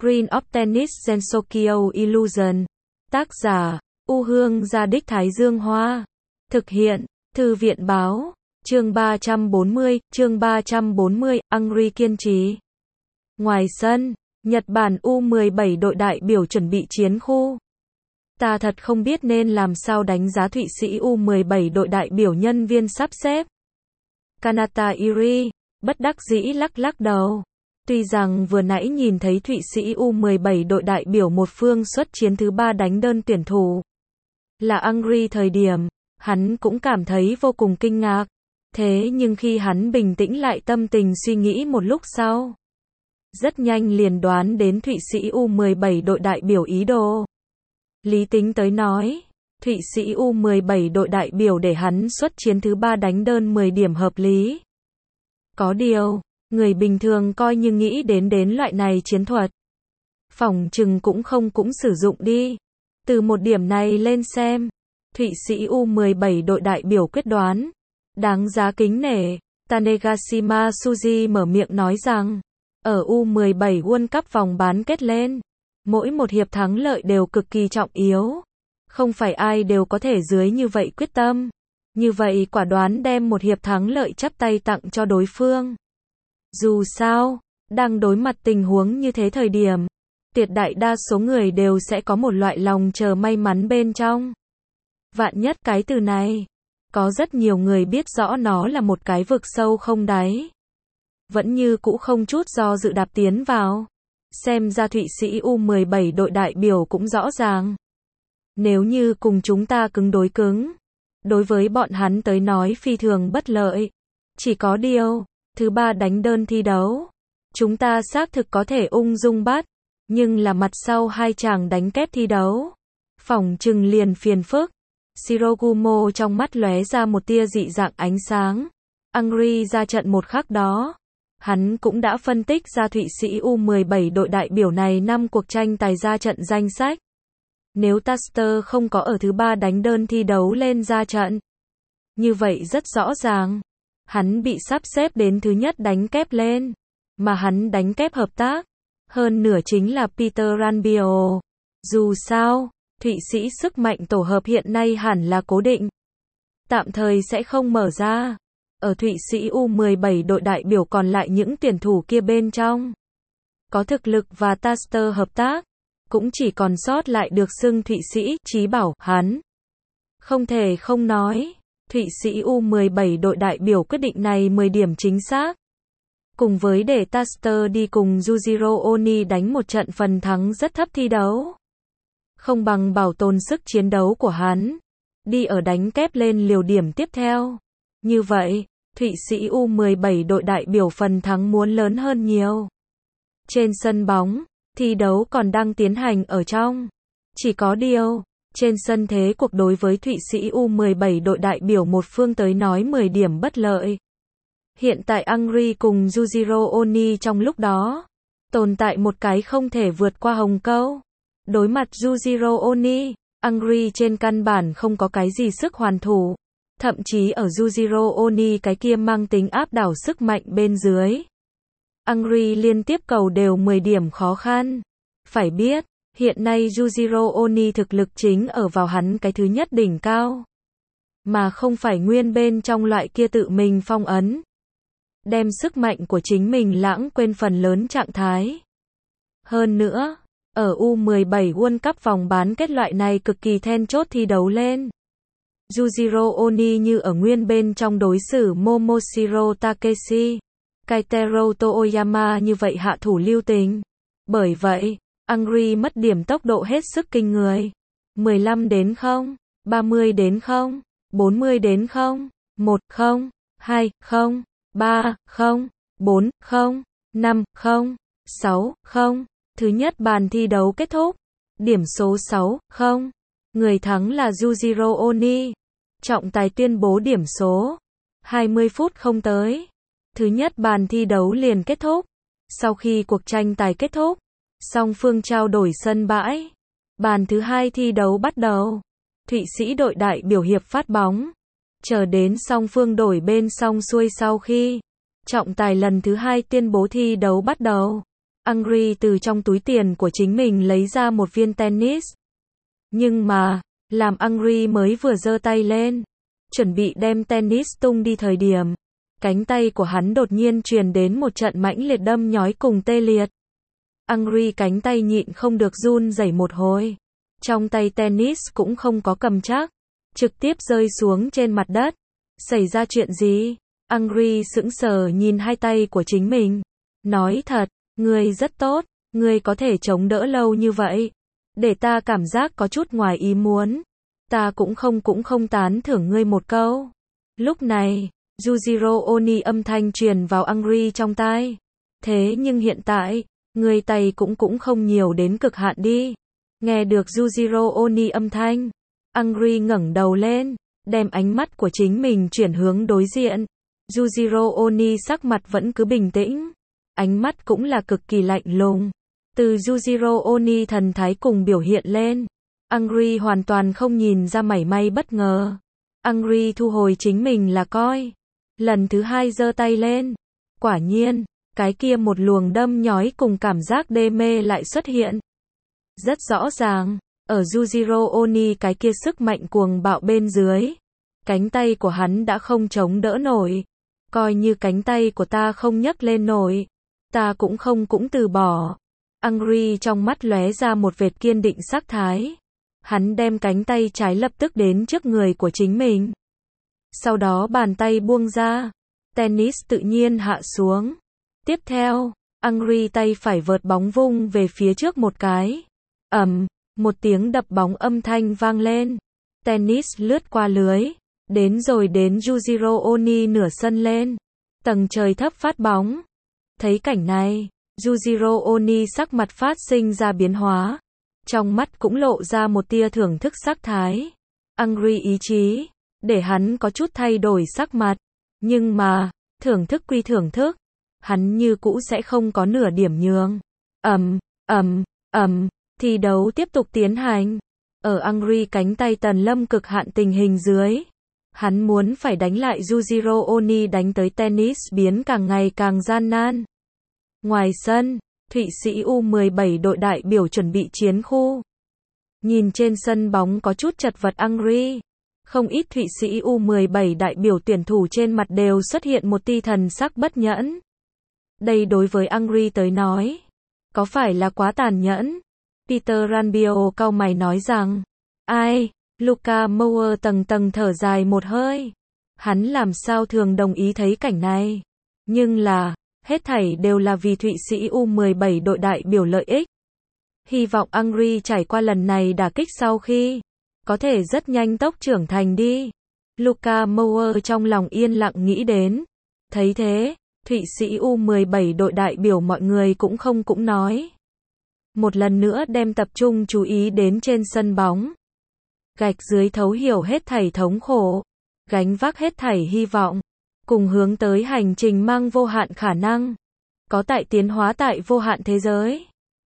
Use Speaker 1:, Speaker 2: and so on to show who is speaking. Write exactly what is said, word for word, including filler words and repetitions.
Speaker 1: Green of Tennis Sensokyo Illusion. Tác giả, U Hương Gia Đích Thái Dương Hoa. Thực hiện, Thư viện Báo. Chương ba trăm bốn mươi, chương ba trăm bốn mươi, Angry kiên trì. Ngoài sân, Nhật Bản U mười bảy đội đại biểu chuẩn bị chiến khu. Ta thật không biết nên làm sao đánh giá Thụy Sĩ U mười bảy đội đại biểu nhân viên sắp xếp. Kanata Iri, bất đắc dĩ lắc lắc đầu. Tuy rằng vừa nãy nhìn thấy Thụy Sĩ U mười bảy đội đại biểu một phương xuất chiến thứ ba đánh đơn tuyển thủ là Angry thời điểm, hắn cũng cảm thấy vô cùng kinh ngạc. Thế nhưng khi hắn bình tĩnh lại tâm tình suy nghĩ một lúc sau, rất nhanh liền đoán đến Thụy Sĩ U mười bảy đội đại biểu ý đồ. Lý tính tới nói, Thụy Sĩ U mười bảy đội đại biểu để hắn xuất chiến thứ ba đánh đơn mười điểm hợp lý. Có điều, người bình thường coi như nghĩ đến đến loại này chiến thuật, phỏng chừng cũng không cũng sử dụng đi. Từ một điểm này lên xem, Thụy Sĩ U mười bảy đội đại biểu quyết đoán đáng giá kính nể. Tanegashima Suji mở miệng nói rằng, ở U mười bảy World Cup vòng bán kết lên, mỗi một hiệp thắng lợi đều cực kỳ trọng yếu. Không phải ai đều có thể dưới như vậy quyết tâm, như vậy quả đoán đem một hiệp thắng lợi chắp tay tặng cho đối phương. Dù sao, đang đối mặt tình huống như thế thời điểm, tuyệt đại đa số người đều sẽ có một loại lòng chờ may mắn bên trong. Vạn nhất cái từ này, có rất nhiều người biết rõ nó là một cái vực sâu không đáy, vẫn như cũ không chút do dự đạp tiến vào. Xem ra Thụy Sĩ U mười bảy đội đại biểu cũng rõ ràng, nếu như cùng chúng ta cứng đối cứng, đối với bọn hắn tới nói phi thường bất lợi. Chỉ có điều, thứ ba đánh đơn thi đấu, chúng ta xác thực có thể ung dung bắt, nhưng là mặt sau hai chàng đánh kép thi đấu, phỏng chừng liền phiền phức. Shirogumo trong mắt lóe ra một tia dị dạng ánh sáng. Angry ra trận một khắc đó, hắn cũng đã phân tích ra Thụy Sĩ U mười bảy đội đại biểu này năm cuộc tranh tài ra trận danh sách. Nếu Taster không có ở thứ ba đánh đơn thi đấu lên ra trận, như vậy rất rõ ràng, hắn bị sắp xếp đến thứ nhất đánh kép lên, mà hắn đánh kép hợp tác, hơn nửa chính là Peter Ranbio. Dù sao, Thụy Sĩ sức mạnh tổ hợp hiện nay hẳn là cố định, tạm thời sẽ không mở ra. Ở Thụy Sĩ U mười bảy đội đại biểu còn lại những tuyển thủ kia bên trong, có thực lực và Taster hợp tác, cũng chỉ còn sót lại được xưng Thụy Sĩ Chí Bảo. Hắn không thể không nói, Thụy Sĩ U mười bảy đội đại biểu quyết định này mười điểm chính xác. Cùng với để Taster đi cùng Yujiro Oni đánh một trận phần thắng rất thấp thi đấu, không bằng bảo tồn sức chiến đấu của hắn, đi ở đánh kép lên liều điểm tiếp theo. Như vậy, Thụy Sĩ U mười bảy đội đại biểu phần thắng muốn lớn hơn nhiều. Trên sân bóng, thi đấu còn đang tiến hành ở trong. Chỉ có điều, trên sân thế cuộc đối với Thụy Sĩ U mười bảy đội đại biểu một phương tới nói mười điểm bất lợi. Hiện tại Angry cùng Yujiro Oni trong lúc đó, tồn tại một cái không thể vượt qua hồng câu. Đối mặt Yujiro Oni, Angry trên căn bản không có cái gì sức hoàn thủ. Thậm chí ở Yujiro Oni cái kia mang tính áp đảo sức mạnh bên dưới, Angry liên tiếp cầu đều mười điểm khó khăn. Phải biết, hiện nay Yujiro Oni thực lực chính ở vào hắn cái thứ nhất đỉnh cao, mà không phải nguyên bên trong loại kia tự mình phong ấn, đem sức mạnh của chính mình lãng quên phần lớn trạng thái. Hơn nữa, ở U mười bảy World Cup vòng bán kết loại này cực kỳ then chốt thi đấu lên, Yujiro Oni như ở nguyên bên trong đối xử Momoshiro Takeshi, Kaitero Toyama như vậy hạ thủ lưu tình. Bởi vậy, Angry mất điểm tốc độ hết sức kinh người. mười lăm đến không, ba mươi đến không, bốn mươi đến không, một không, hai không, ba không, bốn không, năm không, sáu không. Thứ nhất bàn thi đấu kết thúc, điểm số sáu không. Người thắng là Yujiro Oni. Trọng tài tuyên bố điểm số. hai mươi phút không tới, thứ nhất bàn thi đấu liền kết thúc. Sau khi cuộc tranh tài kết thúc, song phương trao đổi sân bãi. Bàn thứ hai thi đấu bắt đầu. Thụy Sĩ đội đại biểu hiệp phát bóng. Chờ đến song phương đổi bên xong xuôi sau khi trọng tài lần thứ hai tuyên bố thi đấu bắt đầu. Angry từ trong túi tiền của chính mình lấy ra một viên tennis. Nhưng mà, làm Angry mới vừa giơ tay lên, chuẩn bị đem tennis tung đi thời điểm, cánh tay của hắn đột nhiên truyền đến một trận mãnh liệt đâm nhói cùng tê liệt. Angry cánh tay nhịn không được run rẩy một hồi. Trong tay tennis cũng không có cầm chắc, trực tiếp rơi xuống trên mặt đất. Xảy ra chuyện gì? Angry sững sờ nhìn hai tay của chính mình. Nói thật, ngươi rất tốt, ngươi có thể chống đỡ lâu như vậy. Để ta cảm giác có chút ngoài ý muốn. Ta cũng không cũng không tán thưởng ngươi một câu. Lúc này, Yujiro Oni âm thanh truyền vào Angry trong tai. Thế nhưng hiện tại, ngươi tay cũng cũng không nhiều đến cực hạn đi. Nghe được Yujiro Oni âm thanh, Angry ngẩng đầu lên, đem ánh mắt của chính mình chuyển hướng đối diện. Yujiro Oni sắc mặt vẫn cứ bình tĩnh, ánh mắt cũng là cực kỳ lạnh lùng. Từ Yujiro Oni thần thái cùng biểu hiện lên, Angry hoàn toàn không nhìn ra mảy may bất ngờ. Angry thu hồi chính mình là coi. Lần thứ hai giơ tay lên. Quả nhiên, cái kia một luồng đâm nhói cùng cảm giác đê mê lại xuất hiện. Rất rõ ràng, ở Yujiro Oni cái kia sức mạnh cuồng bạo bên dưới, cánh tay của hắn đã không chống đỡ nổi. Coi như cánh tay của ta không nhấc lên nổi, ta cũng không cũng từ bỏ. Angry trong mắt lóe ra một vệt kiên định sắc thái. Hắn đem cánh tay trái lập tức đến trước người của chính mình. Sau đó bàn tay buông ra, tennis tự nhiên hạ xuống. Tiếp theo, Angry tay phải vợt bóng vung về phía trước một cái. Ầm, một tiếng đập bóng âm thanh vang lên. Tennis lướt qua lưới, đến rồi đến Yujiro Oni nửa sân lên. Tầng trời thấp phát bóng. Thấy cảnh này, Yujiro Oni sắc mặt phát sinh ra biến hóa. Trong mắt cũng lộ ra một tia thưởng thức sắc thái. Angry ý chí, để hắn có chút thay đổi sắc mặt. Nhưng mà, thưởng thức quy thưởng thức, hắn như cũ sẽ không có nửa điểm nhường. Ầm, ầm, ầm, thi đấu tiếp tục tiến hành. Ở Angry cánh tay tần lâm cực hạn tình hình dưới, hắn muốn phải đánh lại Yujiro Oni đánh tới tennis biến càng ngày càng gian nan. Ngoài sân, Thụy Sĩ U mười bảy đội đại biểu chuẩn bị chiến khu. Nhìn trên sân bóng có chút chật vật Angry, không ít Thụy Sĩ U mười bảy đại biểu tuyển thủ trên mặt đều xuất hiện một tia thần sắc bất nhẫn. Đây đối với Angry tới nói, có phải là quá tàn nhẫn? Peter Ranbio cau mày nói rằng, ai? Luka Mower tầng tầng thở dài một hơi. Hắn làm sao thường đồng ý thấy cảnh này. Nhưng là, hết thảy đều là vì Thụy Sĩ U mười bảy đội đại biểu lợi ích. Hy vọng Angry trải qua lần này đả kích sau khi, có thể rất nhanh tốc trưởng thành đi. Luka Mower trong lòng yên lặng nghĩ đến. Thấy thế, Thụy Sĩ U mười bảy đội đại biểu mọi người cũng không cũng nói. Một lần nữa đem tập trung chú ý đến trên sân bóng. Gạch dưới thấu hiểu hết thảy thống khổ, gánh vác hết thảy hy vọng, cùng hướng tới hành trình mang vô hạn khả năng, có tại tiến hóa tại vô hạn thế giới.